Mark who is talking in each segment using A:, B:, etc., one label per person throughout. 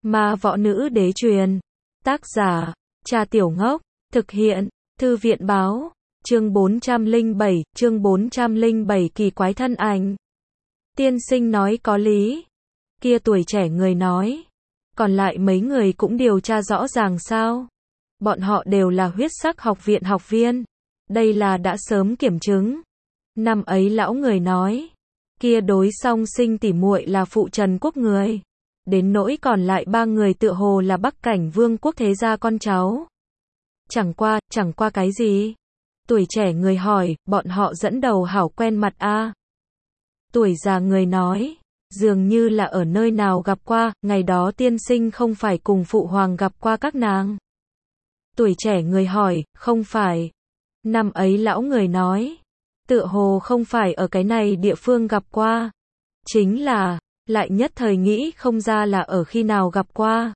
A: Ma võ nữ đế truyền. Tác giả, Trà Tiểu Ngốc. Thực hiện, Thư viện báo. Chương 407, kỳ quái thân ảnh. Tiên sinh nói có lý. Kia tuổi trẻ người nói. Còn lại mấy người cũng điều tra rõ ràng sao? Bọn họ đều là huyết sắc học viện học viên. Đây là đã sớm kiểm chứng. Năm ấy lão người nói. Kia đối song sinh tỉ muội là phụ Trần quốc người. Đến nỗi còn lại ba người tựa hồ là Bắc Cảnh Vương quốc thế gia con cháu. Chẳng qua cái gì? Tuổi trẻ người hỏi, bọn họ dẫn đầu hảo quen mặt a. Tuổi già người nói, dường như là ở nơi nào gặp qua, ngày đó tiên sinh không phải cùng phụ hoàng gặp qua các nàng. Tuổi trẻ người hỏi, không phải. Năm ấy lão người nói, tựa hồ không phải ở cái này địa phương gặp qua. Chính là, lại nhất thời nghĩ không ra là ở khi nào gặp qua.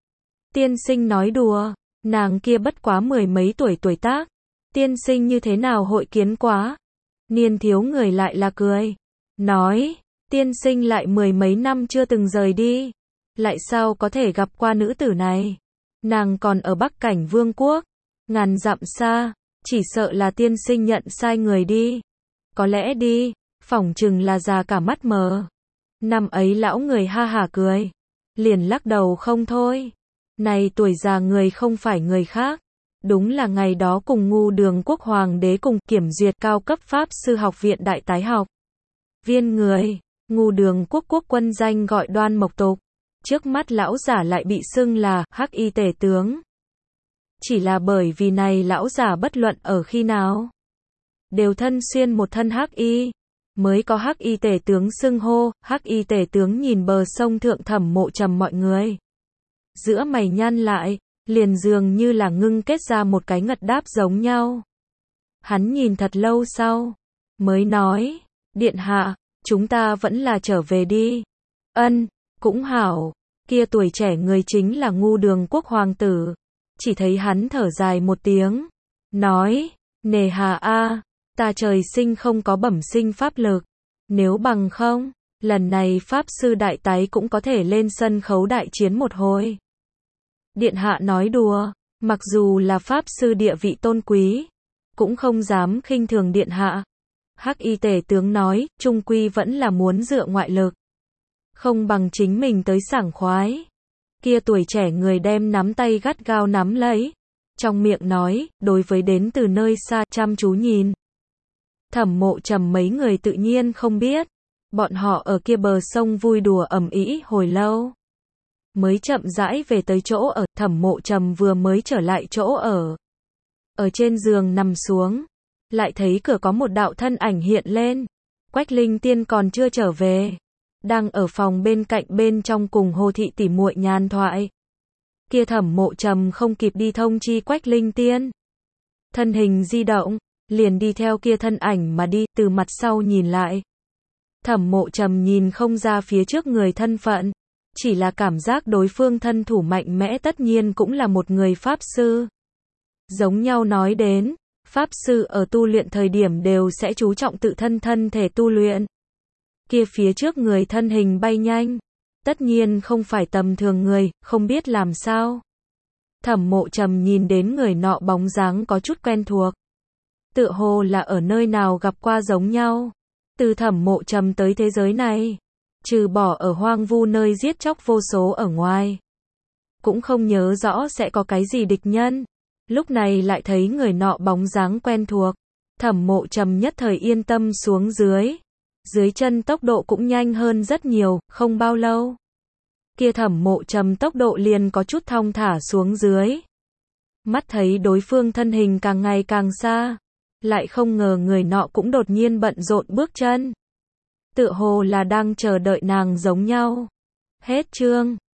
A: Tiên sinh nói đùa, nàng kia bất quá mười mấy tuổi tác. Tiên sinh như thế nào hội kiến quá. Niên thiếu người lại là cười. Nói, tiên sinh lại mười mấy năm chưa từng rời đi. Lại sao có thể gặp qua nữ tử này. Nàng còn ở Bắc Cảnh Vương quốc. Ngàn dặm xa, chỉ sợ là tiên sinh nhận sai người đi. Có lẽ đi, phỏng chừng là già cả mắt mờ. Năm ấy lão người ha hả cười. Liền lắc đầu không thôi. Này tuổi già người không phải người khác. Đúng là ngày đó cùng Ngu Đường quốc hoàng đế cùng kiểm duyệt cao cấp pháp sư học viện đại tái học. Viên người, Ngu Đường quốc quốc quân danh gọi Đoan Mộc Tục. Trước mắt lão giả lại bị xưng là Hắc Y tể tướng. Chỉ là bởi vì này lão giả bất luận ở khi nào. Đều thân xuyên một thân Hắc Y. Mới có Hắc Y tể tướng xưng hô. Hắc Y tể tướng nhìn bờ sông thượng Thẩm Mộ Trầm mọi người. Giữa mày nhăn lại. Liền dường như là ngưng kết ra một cái ngật đáp giống nhau. Hắn nhìn thật lâu sau, mới nói, điện hạ, chúng ta vẫn là trở về đi. Ân, cũng hảo, kia tuổi trẻ người chính là Ngu Đường quốc hoàng tử. Chỉ thấy hắn thở dài một tiếng, nói, nề hà a, ta trời sinh không có bẩm sinh pháp lực. Nếu bằng không, lần này pháp sư đại tái cũng có thể lên sân khấu đại chiến một hồi. Điện hạ nói đùa, mặc dù là pháp sư địa vị tôn quý, cũng không dám khinh thường điện hạ. Hắc Y tể tướng nói, trung quy vẫn là muốn dựa ngoại lực. Không bằng chính mình tới sảng khoái. Kia tuổi trẻ người đem nắm tay gắt gao nắm lấy. Trong miệng nói, đối với đến từ nơi xa, chăm chú nhìn. Thẩm Mộ Trầm mấy người tự nhiên không biết. Bọn họ ở kia bờ sông vui đùa ầm ĩ hồi lâu. Mới chậm rãi về tới chỗ ở, Thẩm Mộ Trầm vừa mới trở lại chỗ ở. Ở trên giường nằm xuống, lại thấy cửa có một đạo thân ảnh hiện lên. Quách Linh Tiên còn chưa trở về, đang ở phòng bên cạnh bên trong cùng Hồ thị tỉ muội nhàn thoại. Kia Thẩm Mộ Trầm không kịp đi thông chi Quách Linh Tiên. Thân hình di động, liền đi theo kia thân ảnh mà đi, từ mặt sau nhìn lại. Thẩm Mộ Trầm nhìn không ra phía trước người thân phận. Chỉ là cảm giác đối phương thân thủ mạnh mẽ tất nhiên cũng là một người pháp sư. Giống nhau nói đến, pháp sư ở tu luyện thời điểm đều sẽ chú trọng tự thân thể tu luyện. Kia phía trước người thân hình bay nhanh. Tất nhiên không phải tầm thường người, không biết làm sao. Thẩm Mộ Trầm nhìn đến người nọ bóng dáng có chút quen thuộc. Tựa hồ là ở nơi nào gặp qua giống nhau. Từ Thẩm Mộ Trầm tới thế giới này. Trừ bỏ ở hoang vu nơi giết chóc vô số ở ngoài. Cũng không nhớ rõ sẽ có cái gì địch nhân. Lúc này lại thấy người nọ bóng dáng quen thuộc. Thẩm Mộ Trầm nhất thời yên tâm xuống dưới. Dưới chân tốc độ cũng nhanh hơn rất nhiều, không bao lâu. Kia Thẩm Mộ Trầm tốc độ liền có chút thong thả xuống dưới. Mắt thấy đối phương thân hình càng ngày càng xa. Lại không ngờ người nọ cũng đột nhiên bận rộn bước chân. Tựa hồ là đang chờ đợi nàng giống nhau. Hết chương.